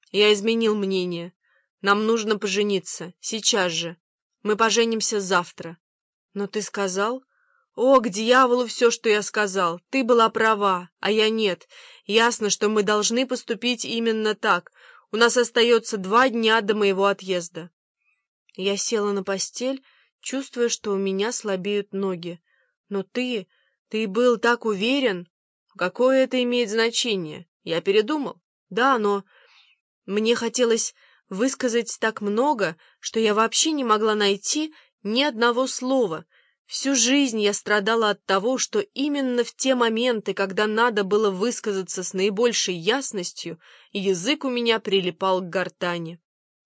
Я изменил мнение. Нам нужно пожениться. Сейчас же. Мы поженимся завтра. Но ты сказал... О, к дьяволу все, что я сказал. Ты была права, а я нет. Ясно, что мы должны поступить именно так. У нас остается 2 дня до моего отъезда. Я села на постель, чувствуя, что у меня слабеют ноги. Но ты был так уверен. Какое это имеет значение? Я передумал. Да, но мне хотелось высказать так много, что я вообще не могла найти ни одного слова. Всю жизнь я страдала от того, что именно в те моменты, когда надо было высказаться с наибольшей ясностью, язык у меня прилипал к гортани.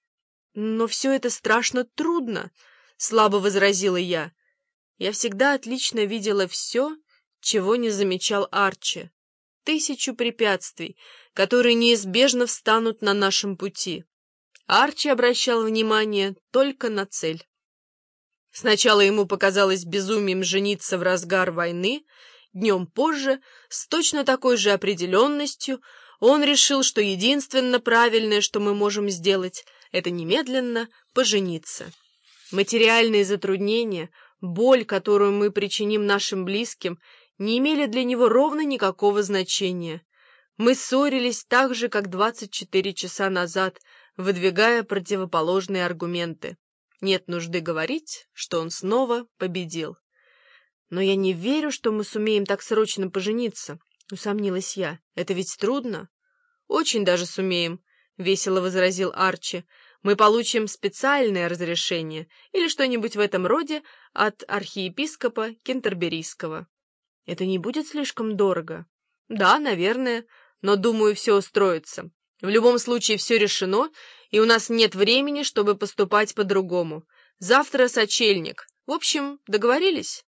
«Но все это страшно трудно», — слабо возразила я. Я всегда отлично видела все, чего не замечал Арчи. 1000 препятствий, которые неизбежно встанут на нашем пути. Арчи обращал внимание только на цель. Сначала ему показалось безумием жениться в разгар войны, днем позже, с точно такой же определенностью, он решил, что единственно правильное, что мы можем сделать, это немедленно пожениться. Материальные затруднения, боль, которую мы причиним нашим близким, не имели для него ровно никакого значения. Мы ссорились так же, как 24 часа назад, выдвигая противоположные аргументы. Нет нужды говорить, что он снова победил. «Но я не верю, что мы сумеем так срочно пожениться», — усомнилась я. «Это ведь трудно». «Очень даже сумеем», — весело возразил Арчи. «Мы получим специальное разрешение или что-нибудь в этом роде от архиепископа Кентерберийского». «Это не будет слишком дорого?» «Да, наверное, но, думаю, все устроится. В любом случае все решено, и у нас нет времени, чтобы поступать по-другому. Завтра сочельник. В общем, договорились?»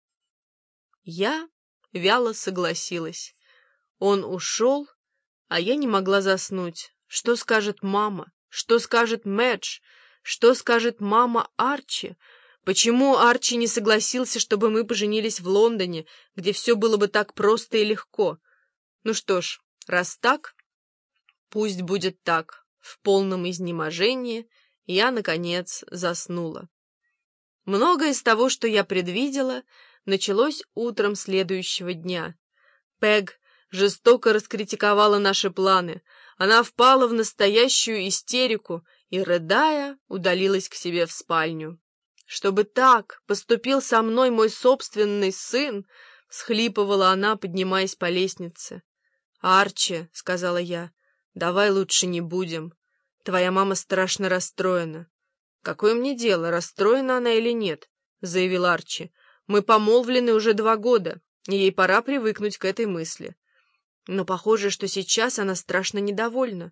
Я вяло согласилась. Он ушел, а я не могла заснуть. Что скажет мама? Что скажет Мэдж? Что скажет мама Арчи? Почему Арчи не согласился, чтобы мы поженились в Лондоне, где все было бы так просто и легко? Ну что ж, раз так, пусть будет так. В полном изнеможении я, наконец, заснула. Многое из того, что я предвидела, началось утром следующего дня. Пэг жестоко раскритиковала наши планы. Она впала в настоящую истерику и, рыдая, удалилась к себе в спальню. «Чтобы так поступил со мной мой собственный сын!» — всхлипывала она, поднимаясь по лестнице. «Арчи», — сказала я, — «давай лучше не будем. Твоя мама страшно расстроена». «Какое мне дело, расстроена она или нет?» — заявил Арчи. «Мы помолвлены уже 2 года, и ей пора привыкнуть к этой мысли. Но похоже, что сейчас она страшно недовольна».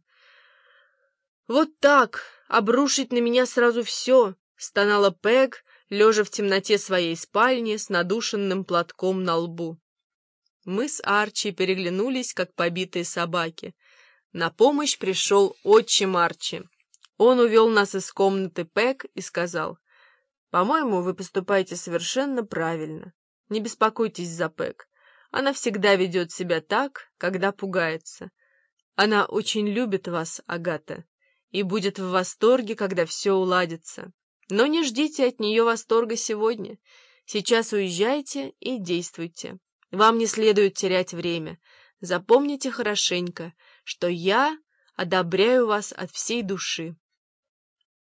«Вот так, обрушить на меня сразу все!» — стонала Пэг, лежа в темноте своей спальни с надушенным платком на лбу. Мы с Арчи переглянулись, как побитые собаки. На помощь пришел отчим Арчи. Он увел нас из комнаты Пэг и сказал: «По-моему, вы поступаете совершенно правильно. Не беспокойтесь за Пэг. Она всегда ведет себя так, когда пугается. Она очень любит вас, Агата, и будет в восторге, когда все уладится. Но не ждите от нее восторга сегодня. Сейчас уезжайте и действуйте. Вам не следует терять время. Запомните хорошенько, что я одобряю вас от всей души».